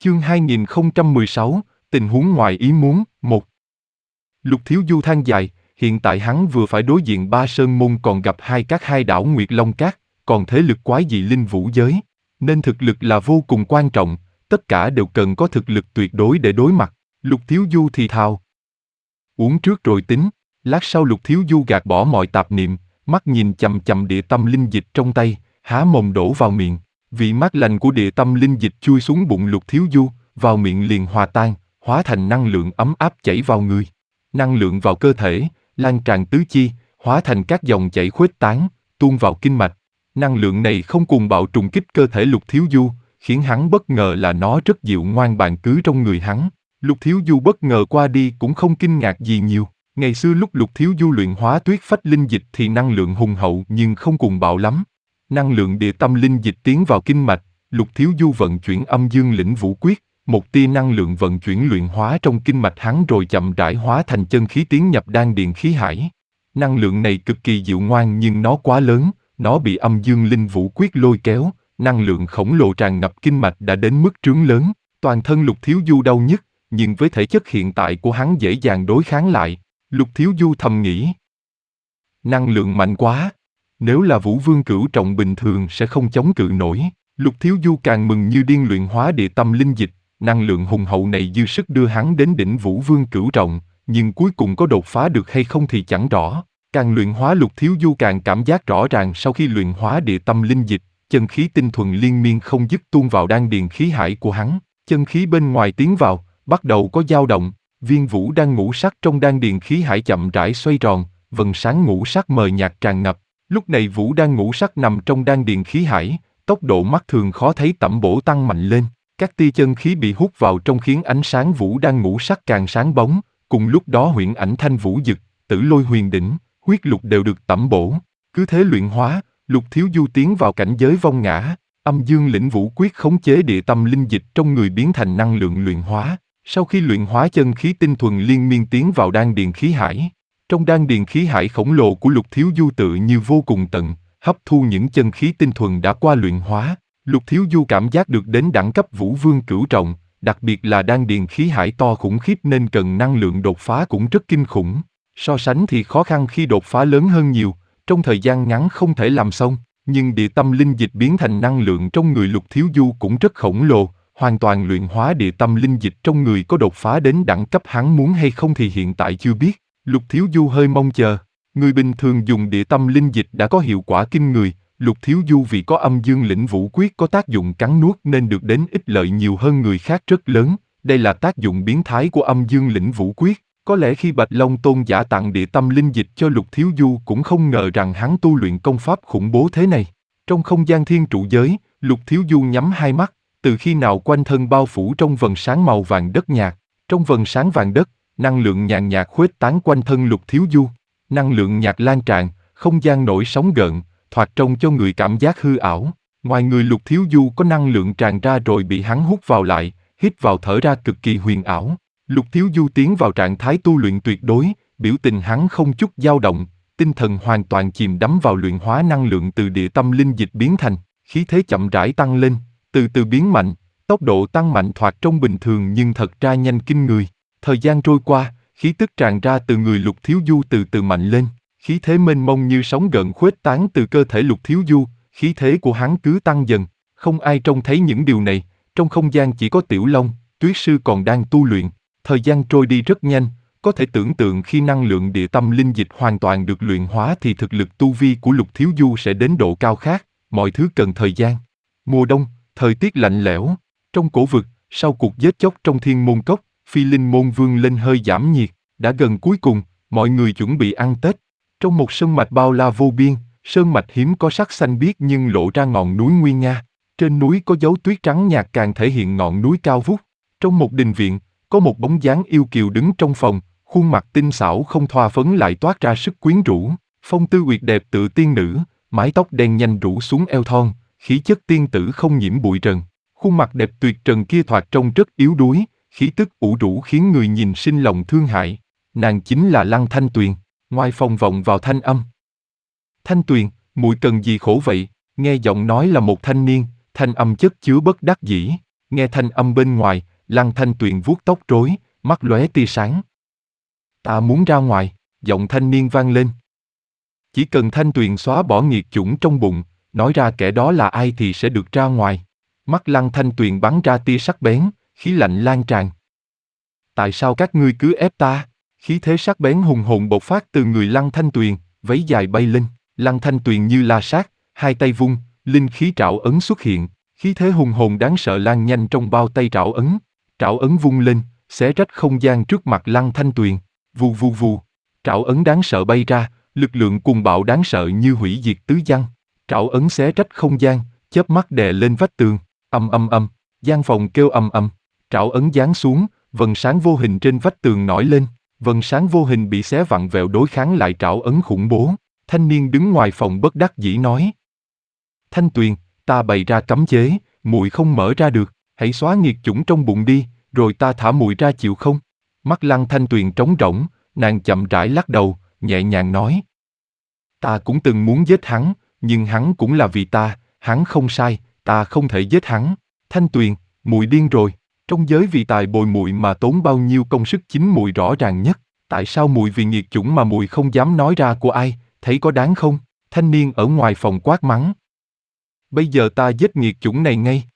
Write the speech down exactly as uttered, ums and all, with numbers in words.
Chương hai nghìn không trăm mười sáu, tình huống ngoài ý muốn, một. Lục Thiếu Du than dài, hiện tại hắn vừa phải đối diện ba sơn môn còn gặp hai các hai đảo Nguyệt Long Cát, còn thế lực quái dị linh vũ giới, nên thực lực là vô cùng quan trọng, tất cả đều cần có thực lực tuyệt đối để đối mặt. Lục Thiếu Du thì thào. Uống trước rồi tính, lát sau Lục Thiếu Du gạt bỏ mọi tạp niệm, mắt nhìn chằm chằm địa tâm linh dịch trong tay, há mồm đổ vào miệng. Vị mát lành của địa tâm linh dịch chui xuống bụng Lục Thiếu Du, vào miệng liền hòa tan, hóa thành năng lượng ấm áp chảy vào người. Năng lượng vào cơ thể, lan tràn tứ chi, hóa thành các dòng chảy khuếch tán, tuôn vào kinh mạch. Năng lượng này không cùng bạo trùng kích cơ thể Lục Thiếu Du, khiến hắn bất ngờ là nó rất dịu ngoan bàn cứ trong người hắn. Lục Thiếu Du bất ngờ qua đi cũng không kinh ngạc gì nhiều. Ngày xưa lúc Lục Thiếu Du luyện hóa tuyết phách linh dịch thì năng lượng hùng hậu nhưng không cùng bạo lắm. Năng lượng địa tâm linh dịch tiến vào kinh mạch, Lục Thiếu Du vận chuyển âm dương lĩnh vũ quyết, một tia năng lượng vận chuyển luyện hóa trong kinh mạch hắn rồi chậm rãi hóa thành chân khí tiến nhập đan điền khí hải. Năng lượng này cực kỳ dịu ngoan nhưng nó quá lớn, nó bị âm dương linh vũ quyết lôi kéo, năng lượng khổng lồ tràn ngập kinh mạch đã đến mức trướng lớn, toàn thân Lục Thiếu Du đau nhức, nhưng với thể chất hiện tại của hắn dễ dàng đối kháng lại. Lục Thiếu Du thầm nghĩ, năng lượng mạnh quá, nếu là Vũ Vương Cửu Trọng bình thường sẽ không chống cự nổi. Lục Thiếu Du càng mừng như điên luyện hóa địa tâm linh dịch, năng lượng hùng hậu này dư sức đưa hắn đến đỉnh Vũ Vương Cửu Trọng, nhưng cuối cùng có đột phá được hay không thì chẳng rõ. Càng luyện hóa Lục Thiếu Du càng cảm giác rõ ràng sau khi luyện hóa địa tâm linh dịch, chân khí tinh thuần liên miên không dứt tuôn vào đan điền khí hải của hắn, chân khí bên ngoài tiến vào, bắt đầu có dao động. Viên vũ đang ngũ sắc trong đan điền khí hải chậm rãi xoay tròn, vầng sáng ngũ sắc mờ nhạt tràn ngập. Lúc này vũ đang ngũ sắc nằm trong đan điền khí hải, tốc độ mắt thường khó thấy tẩm bổ tăng mạnh lên. Các tia chân khí bị hút vào trong khiến ánh sáng vũ đang ngũ sắc càng sáng bóng. Cùng lúc đó huyễn ảnh thanh vũ dực, tử lôi huyền đỉnh, huyết lục đều được tẩm bổ. Cứ thế luyện hóa, Lục Thiếu Du tiến vào cảnh giới vong ngã. Âm dương lĩnh vũ quyết khống chế địa tâm linh dịch trong người biến thành năng lượng luyện hóa. Sau khi luyện hóa chân khí tinh thuần liên miên tiến vào đan điền khí hải. Trong đan điền khí hải khổng lồ của Lục Thiếu Du tự như vô cùng tận, hấp thu những chân khí tinh thuần đã qua luyện hóa. Lục Thiếu Du cảm giác được đến đẳng cấp Vũ Vương Cửu Trọng, đặc biệt là đan điền khí hải to khủng khiếp nên cần năng lượng đột phá cũng rất kinh khủng. So sánh thì khó khăn khi đột phá lớn hơn nhiều, trong thời gian ngắn không thể làm xong, nhưng địa tâm linh dịch biến thành năng lượng trong người Lục Thiếu Du cũng rất khổng lồ. Hoàn toàn luyện hóa địa tâm linh dịch trong người có đột phá đến đẳng cấp hắn muốn hay không thì hiện tại chưa biết. Lục Thiếu Du hơi mong chờ. Người bình thường dùng địa tâm linh dịch đã có hiệu quả kinh người. Lục Thiếu Du vì có âm dương lĩnh vũ quyết có tác dụng cắn nuốt nên được đến ích lợi nhiều hơn người khác rất lớn. Đây là tác dụng biến thái của âm dương lĩnh vũ quyết. Có lẽ khi Bạch Long Tôn giả tặng địa tâm linh dịch cho Lục Thiếu Du cũng không ngờ rằng hắn tu luyện công pháp khủng bố thế này. Trong không gian thiên trụ giới, Lục Thiếu Du nhắm hai mắt. Từ khi nào quanh thân bao phủ trong vầng sáng màu vàng đất nhạt, trong vầng sáng vàng đất, năng lượng nhàn nhạt khuếch tán quanh thân Lục Thiếu Du. Năng lượng nhạt lan tràn, không gian nổi sóng gợn, thoạt trông cho người cảm giác hư ảo. Ngoài người Lục Thiếu Du có năng lượng tràn ra rồi bị hắn hút vào lại, hít vào thở ra cực kỳ huyền ảo. Lục Thiếu Du tiến vào trạng thái tu luyện tuyệt đối, biểu tình hắn không chút dao động, tinh thần hoàn toàn chìm đắm vào luyện hóa năng lượng từ địa tâm linh dịch biến thành, khí thế chậm rãi tăng lên. Từ từ biến mạnh, tốc độ tăng mạnh thoạt trông bình thường nhưng thật ra nhanh kinh người. Thời gian trôi qua, khí tức tràn ra từ người Lục Thiếu Du từ từ mạnh lên, khí thế mênh mông như sóng gợn khuếch tán từ cơ thể Lục Thiếu Du, khí thế của hắn cứ tăng dần. Không ai trông thấy những điều này, trong không gian chỉ có Tiểu Long, Tuyết Sư còn đang tu luyện. Thời gian trôi đi rất nhanh, có thể tưởng tượng khi năng lượng địa tâm linh dịch hoàn toàn được luyện hóa thì thực lực tu vi của Lục Thiếu Du sẽ đến độ cao khác, mọi thứ cần thời gian. Mùa đông, thời tiết lạnh lẽo, trong cổ vực, sau cuộc giết chóc trong Thiên Môn Cốc, Phi Linh Môn Vương lên hơi giảm nhiệt, đã gần cuối cùng, mọi người chuẩn bị ăn Tết. Trong một sơn mạch bao la vô biên, sơn mạch hiếm có sắc xanh biếc nhưng lộ ra ngọn núi nguy nga. Trên núi có dấu tuyết trắng nhạt càng thể hiện ngọn núi cao vút. Trong một đình viện, có một bóng dáng yêu kiều đứng trong phòng, khuôn mặt tinh xảo không thoa phấn lại toát ra sức quyến rũ, phong tư uyệt đẹp tựa tiên nữ, mái tóc đen nhanh rủ xuống eo thon. Khí chất tiên tử không nhiễm bụi trần, khuôn mặt đẹp tuyệt trần kia thoạt trông rất yếu đuối, khí tức ủ rũ khiến người nhìn sinh lòng thương hại. Nàng chính là Lăng Thanh Tuyền. Ngoài phòng vọng vào thanh âm. Thanh Tuyền, muội cần gì khổ vậy? Nghe giọng nói là một thanh niên, thanh âm chất chứa bất đắc dĩ. Nghe thanh âm bên ngoài, Lăng Thanh Tuyền vuốt tóc rối, mắt lóe tia sáng. Ta muốn ra ngoài, giọng thanh niên vang lên. Chỉ cần Thanh Tuyền xóa bỏ nghiệt chủng trong bụng, nói ra kẻ đó là ai thì sẽ được ra ngoài. Mắt Lăng Thanh Tuyền bắn ra tia sắc bén, khí lạnh lan tràn. Tại sao các ngươi cứ ép ta? Khí thế sắc bén hùng hồn bộc phát từ người Lăng Thanh Tuyền, váy dài bay lên, Lăng Thanh Tuyền như la sát, hai tay vung, linh khí trảo ấn xuất hiện, khí thế hùng hồn đáng sợ lan nhanh trong bao tay trảo ấn. Trảo ấn vung lên, xé rách không gian trước mặt Lăng Thanh Tuyền, vù vù vù, trảo ấn đáng sợ bay ra, lực lượng cuồng bạo đáng sợ như hủy diệt tứ giăng. Trảo ấn xé rách không gian, chớp mắt đè lên vách tường, ầm ầm ầm, gian phòng kêu ầm ầm. Trảo ấn giáng xuống, vầng sáng vô hình trên vách tường nổi lên, vầng sáng vô hình bị xé vặn vẹo đối kháng lại trảo ấn khủng bố. Thanh niên đứng ngoài phòng bất đắc dĩ nói: Thanh Tuyền, ta bày ra cấm chế, muội không mở ra được, hãy xóa nghiệt chủng trong bụng đi, rồi ta thả muội ra chịu không? Mắt Lăng Thanh Tuyền trống rỗng, nàng chậm rãi lắc đầu, nhẹ nhàng nói: Ta cũng từng muốn giết hắn, nhưng hắn cũng là vì ta, hắn không sai, ta không thể giết hắn. Thanh Tuyền, muội điên rồi, trong giới vì tài bồi muội mà tốn bao nhiêu công sức chính muội rõ ràng nhất, tại sao muội vì nghiệt chủng mà muội không dám nói ra của ai, thấy có đáng không? Thanh niên ở ngoài phòng quát mắng. Bây giờ ta giết nghiệt chủng này ngay.